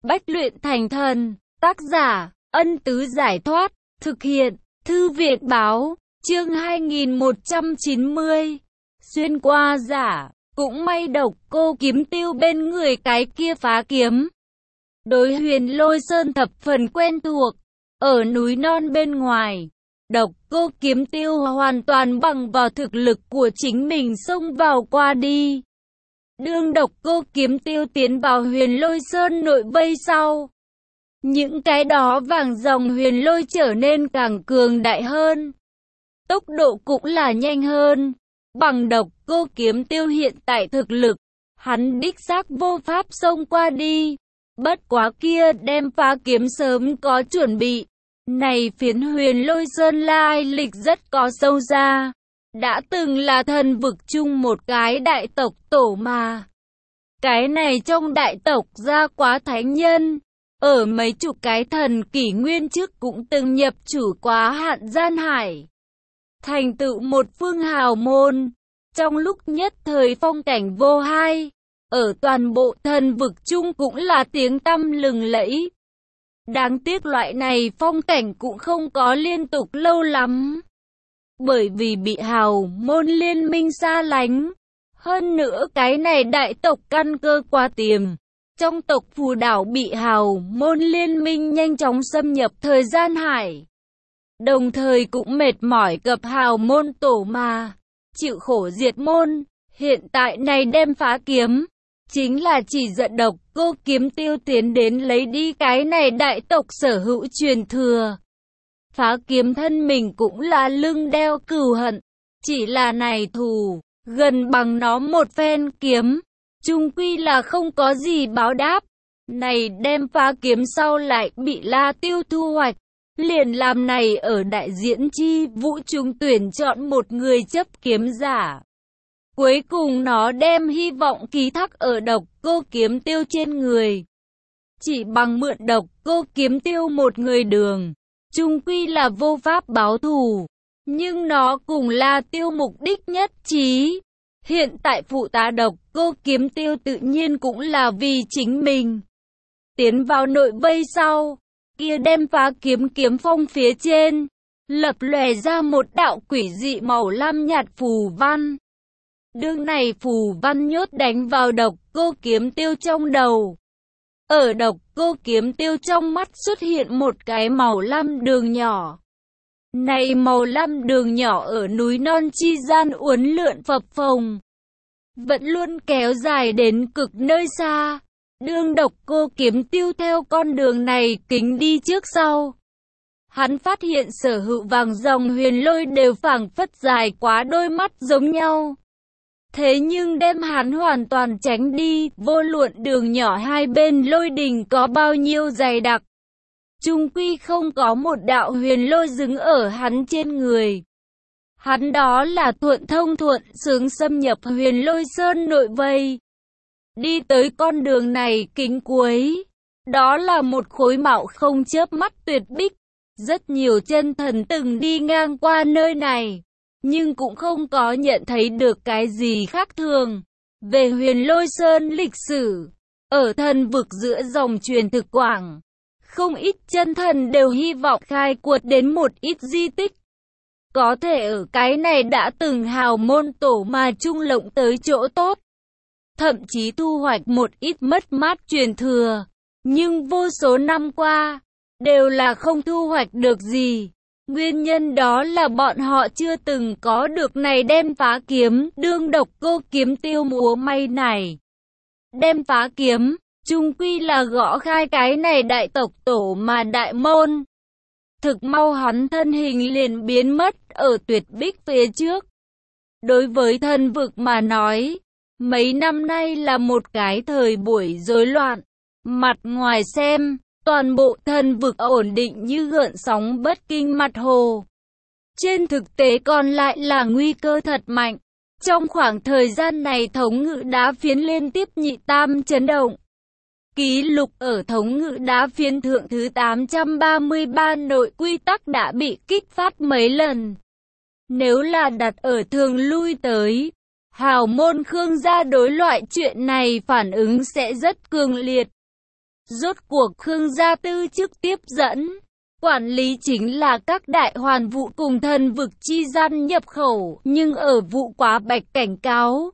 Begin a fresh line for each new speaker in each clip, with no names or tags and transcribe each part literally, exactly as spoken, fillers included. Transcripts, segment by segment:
bách luyện thành thần. Tác giả, Ân Tứ Giải Thoát. Thực hiện, Thư Viện Báo. Chương hai nghìn một trăm chín mươi. Xuyên qua giả. Cũng may Độc Cô Kiếm Tiêu bên người cái kia phá kiếm. Đối Huyền Lôi Sơn thập phần quen thuộc. Ở núi non bên ngoài, Độc Cô Kiếm Tiêu hoàn toàn bằng vào thực lực của chính mình xông vào qua đi. Đương Độc Cô Kiếm Tiêu tiến vào Huyền Lôi Sơn nội vây sau, những cái đó vàng dòng huyền lôi trở nên càng cường đại hơn, tốc độ cũng là nhanh hơn. Bằng Độc Cô Kiếm Tiêu hiện tại thực lực, hắn đích xác vô pháp xông qua đi. Bất quá kia đem phá kiếm sớm có chuẩn bị. Này phiến Huyền Lôi Sơn lai lịch rất có sâu xa, đã từng là thần vực chung một cái đại tộc tổ mà. Cái này trong đại tộc ra quá thánh nhân, ở mấy chục cái thần kỷ nguyên trước cũng từng nhập chủ quá hạn gian hải, thành tựu một phương hào môn, trong lúc nhất thời phong cảnh vô hai, ở toàn bộ thần vực chung cũng là tiếng tăm lừng lẫy. Đáng tiếc loại này phong cảnh cũng không có liên tục lâu lắm, bởi vì bị hào môn liên minh xa lánh. Hơn nữa cái này đại tộc căn cơ quá tiềm, trong tộc Phù Đảo bị hào môn liên minh nhanh chóng xâm nhập thời gian hải, đồng thời cũng mệt mỏi gặp hào môn tổ mà, chịu khổ diệt môn. Hiện tại này đem phá kiếm, chính là chỉ dẫn Độc Cô Kiếm Tiêu tiến đến lấy đi cái này đại tộc sở hữu truyền thừa. Phá kiếm thân mình cũng là lưng đeo cừu hận, chỉ là này thù, gần bằng nó một phen kiếm, chung quy là không có gì báo đáp. Này đem phá kiếm sau lại bị La Tiêu thu hoạch, liền làm này ở đại diễn chi vũ trung tuyển chọn một người chấp kiếm giả. Cuối cùng nó đem hy vọng ký thác ở Độc Cô Kiếm Tiêu trên người. Chỉ bằng mượn Độc Cô Kiếm Tiêu một người đường, chung quy là vô pháp báo thù. Nhưng nó cùng La Tiêu mục đích nhất trí. Hiện tại phụ tá Độc Cô Kiếm Tiêu tự nhiên cũng là vì chính mình. Tiến vào nội vây sau, kia đem phá kiếm kiếm phong phía trên, lập lòe ra một đạo quỷ dị màu lam nhạt phù văn. Đương này phù văn nhốt đánh vào Độc Cô Kiếm Tiêu trong đầu. Ở Độc Cô Kiếm Tiêu trong mắt xuất hiện một cái màu lam đường nhỏ. Này màu lam đường nhỏ ở núi non chi gian uốn lượn phập phồng, vẫn luôn kéo dài đến cực nơi xa. Đương Độc Cô Kiếm Tiêu theo con đường này kính đi trước sau, hắn phát hiện sở hữu vàng dòng huyền lôi đều phảng phất dài quá đôi mắt giống nhau. Thế nhưng đem hắn hoàn toàn tránh đi, vô luận đường nhỏ hai bên lôi đình có bao nhiêu dày đặc, chung quy không có một đạo huyền lôi dứng ở hắn trên người. Hắn đó là thuận thông thuận sướng xâm nhập Huyền Lôi Sơn nội vây. Đi tới con đường này kính cuối, đó là một khối mạo không chớp mắt tuyệt bích. Rất nhiều chân thần từng đi ngang qua nơi này, nhưng cũng không có nhận thấy được cái gì khác thường. Về Huyền Lôi Sơn lịch sử, ở thần vực giữa dòng truyền thực quảng, không ít chân thần đều hy vọng khai quật đến một ít di tích. Có thể ở cái này đã từng hào môn tổ mà trung lộng tới chỗ tốt, thậm chí thu hoạch một ít mất mát truyền thừa. Nhưng vô số năm qua, đều là không thu hoạch được gì. Nguyên nhân đó là bọn họ chưa từng có được này đem phá kiếm. Đương Độc Cô Kiếm Tiêu múa may này đem phá kiếm, chung quy là gõ khai cái này đại tộc tổ mà đại môn. Thực mau hắn thân hình liền biến mất ở tuyệt bích phía trước. Đối với thần vực mà nói, mấy năm nay là một cái thời buổi rối loạn. Mặt ngoài xem, toàn bộ thần vực ổn định như gợn sóng bất kinh mặt hồ. Trên thực tế còn lại là nguy cơ thật mạnh. Trong khoảng thời gian này thống ngự đá phiến liên tiếp nhị tam chấn động. Kỷ lục ở thống ngự đá phiến thượng thứ tám trăm ba mươi ba nội quy tắc đã bị kích phát mấy lần. Nếu là đặt ở thường lui tới, hào môn Khương gia đối loại chuyện này phản ứng sẽ rất cường liệt. Rốt cuộc Khương gia tư chức tiếp dẫn, quản lý chính là các đại hoàn vụ cùng thần vực chi gian nhập khẩu, nhưng ở vụ quá bạch cảnh cáo.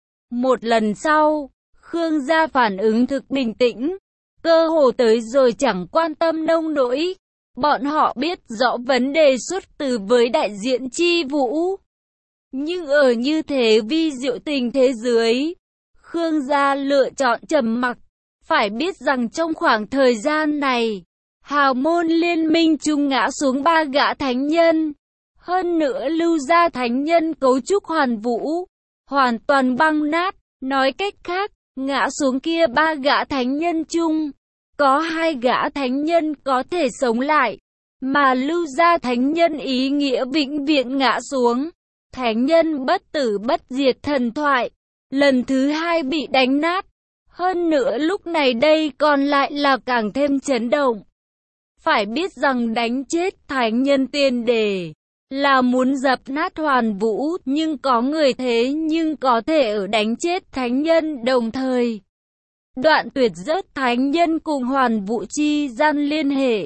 Một lần sau, Khương gia phản ứng thực bình tĩnh, cơ hồ tới rồi chẳng quan tâm nông nỗi. Bọn họ biết rõ vấn đề xuất từ với đại diện chi vũ. Nhưng ở như thế vi diệu tình thế dưới, Khương gia lựa chọn trầm mặc. Phải biết rằng trong khoảng thời gian này, hào môn liên minh chung ngã xuống ba gã thánh nhân. Hơn nữa Lưu gia thánh nhân cấu trúc hoàn vũ, hoàn toàn băng nát. Nói cách khác, ngã xuống kia ba gã thánh nhân chung, có hai gã thánh nhân có thể sống lại. Mà Lưu gia thánh nhân ý nghĩa vĩnh viễn ngã xuống. Thánh nhân bất tử bất diệt thần thoại, lần thứ hai bị đánh nát. Hơn nữa lúc này đây còn lại là càng thêm chấn động. Phải biết rằng đánh chết thánh nhân tiền đề là muốn dập nát hoàn vũ, nhưng có người thế nhưng có thể ở đánh chết thánh nhân đồng thời đoạn tuyệt rớt thánh nhân cùng hoàn vũ chi gian liên hệ.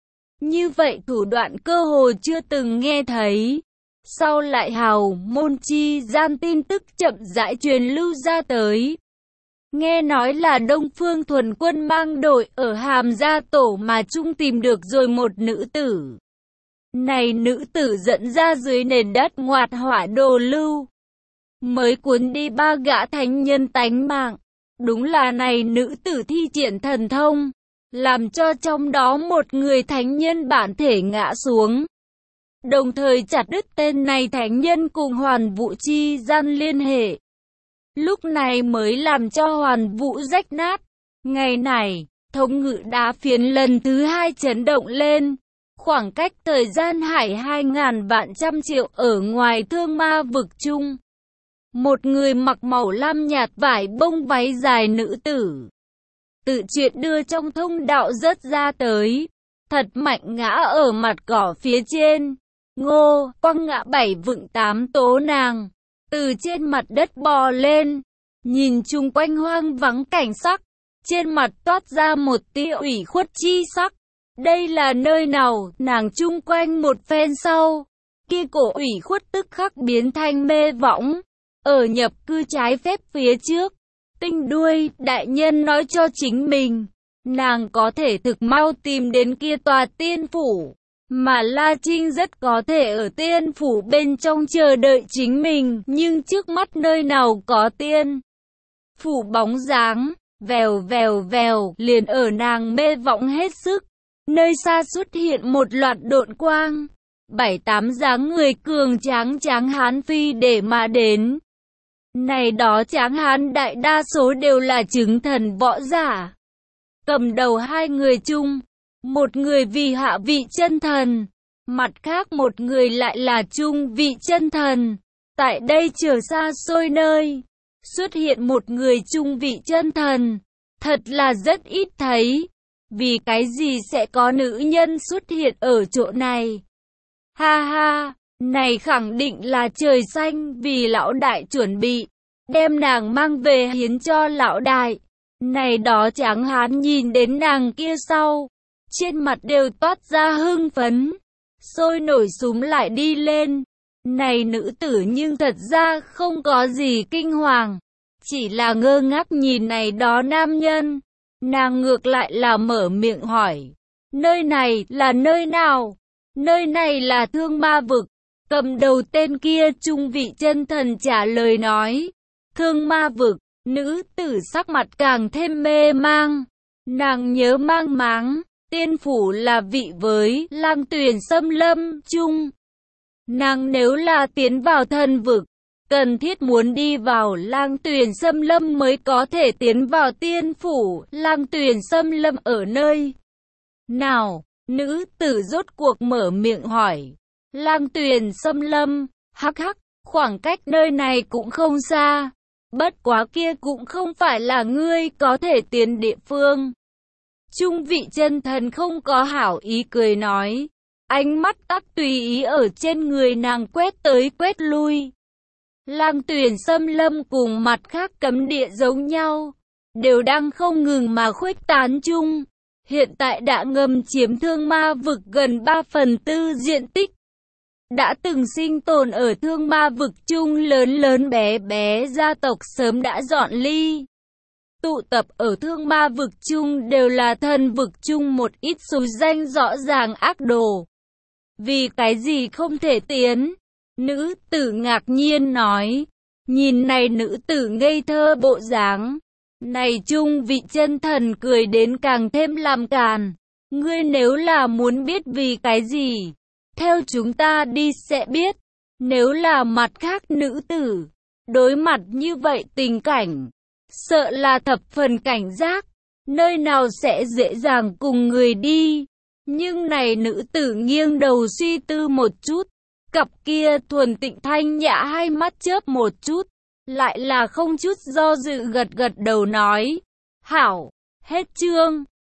Như vậy thủ đoạn cơ hồ chưa từng nghe thấy. Sau lại hào môn chi gian tin tức chậm rãi truyền lưu ra tới. Nghe nói là Đông Phương Thuần Quân mang đội ở Hàm Gia Tổ mà chung tìm được rồi một nữ tử. Này nữ tử dẫn ra dưới nền đất ngoạt hỏa đồ lưu, mới cuốn đi ba gã thánh nhân tánh mạng. Đúng là này nữ tử thi triển thần thông, làm cho trong đó một người thánh nhân bản thể ngã xuống. Đồng thời chặt đứt tên này thánh nhân cùng hoàn vũ chi gian liên hệ. Lúc này mới làm cho hoàn vũ rách nát. Ngày này, thống ngự đá phiến lần thứ hai chấn động lên. Khoảng cách thời gian hải hai ngàn vạn trăm triệu ở ngoài thương ma vực chung. Một người mặc màu lam nhạt vải bông váy dài nữ tử. Tự chuyện đưa trong thông đạo rớt ra tới. Thật mạnh ngã ở mặt cỏ phía trên. Ngô, quăng ngã bảy vựng tám tố nàng. Từ trên mặt đất bò lên. Nhìn chung quanh hoang vắng cảnh sắc. Trên mặt toát ra một tia ủy khuất chi sắc. Đây là nơi nào? Nàng chung quanh một phen sau. Kia cổ ủy khuất tức khắc biến thành mê võng. Ở nhập cư trái phép phía trước. Tinh đuôi, đại nhân nói cho chính mình. Nàng có thể thực mau tìm đến kia tòa tiên phủ. Mà La Trinh rất có thể ở tiên phủ bên trong chờ đợi chính mình. Nhưng trước mắt nơi nào có tiên phủ bóng dáng. Vèo vèo vèo, liền ở nàng mê võng hết sức. Nơi xa xuất hiện một loạt độn quang. Bảy tám dáng người cường tráng tráng hán phi để mà đến. Này đó tráng hán đại đa số đều là chứng thần võ giả. Cầm đầu hai người chung, một người vì hạ vị chân thần, mặt khác một người lại là trung vị chân thần. Tại đây trở xa xôi nơi, xuất hiện một người trung vị chân thần, thật là rất ít thấy. Vì cái gì sẽ có nữ nhân xuất hiện ở chỗ này? Ha ha, này khẳng định là trời xanh vì lão đại chuẩn bị, đem nàng mang về hiến cho lão đại. Này đó tráng hán nhìn đến nàng kia sau, trên mặt đều toát ra hưng phấn, sôi nổi súm lại đi lên. Này nữ tử nhưng thật ra không có gì kinh hoàng, chỉ là ngơ ngác nhìn này đó nam nhân. Nàng ngược lại là mở miệng hỏi, nơi này là nơi nào? Nơi này là thương ma vực. Cầm đầu tên kia trung vị chân thần trả lời nói, thương ma vực. Nữ tử sắc mặt càng thêm mê mang. Nàng nhớ mang máng, tiên phủ là vị với Lang Tuyền xâm lâm chung. Nàng nếu là tiến vào thần vực, cần thiết muốn đi vào Lang Tuyền xâm lâm mới có thể tiến vào tiên phủ. Lang Tuyền xâm lâm ở nơi nào? Nữ tử rốt cuộc mở miệng hỏi. Lang Tuyền xâm lâm, hắc hắc, khoảng cách nơi này cũng không xa. Bất quá kia cũng không phải là ngươi có thể tiến địa phương. Trung vị chân thần không có hảo ý cười nói. Ánh mắt tắc tùy ý ở trên người nàng quét tới quét lui. Lang Tuyền xâm lâm cùng mặt khác cấm địa giống nhau. đều đang không ngừng mà khuếch tán chung. Hiện tại đã ngầm chiếm Thương Ma vực gần ba phần tư diện tích. Đã từng sinh tồn ở Thương Ma vực chung lớn lớn bé bé gia tộc sớm đã dọn ly. Tụ tập ở Thương Ma vực chung đều là thần vực chung một ít số danh rõ ràng ác đồ. Vì cái gì không thể tiến? Nữ tử ngạc nhiên nói. Nhìn này nữ tử ngây thơ bộ dáng. Này chung vị chân thần cười đến càng thêm làm càn. Ngươi nếu là muốn biết vì cái gì, theo chúng ta đi sẽ biết. Nếu là mặt khác nữ tử, đối mặt như vậy tình cảnh, sợ là thập phần cảnh giác, nơi nào sẽ dễ dàng cùng người đi. Nhưng này nữ tử nghiêng đầu suy tư một chút, cặp kia thuần tịnh thanh nhã hai mắt chớp một chút, lại là không chút do dự gật gật đầu nói, hảo, hết chương.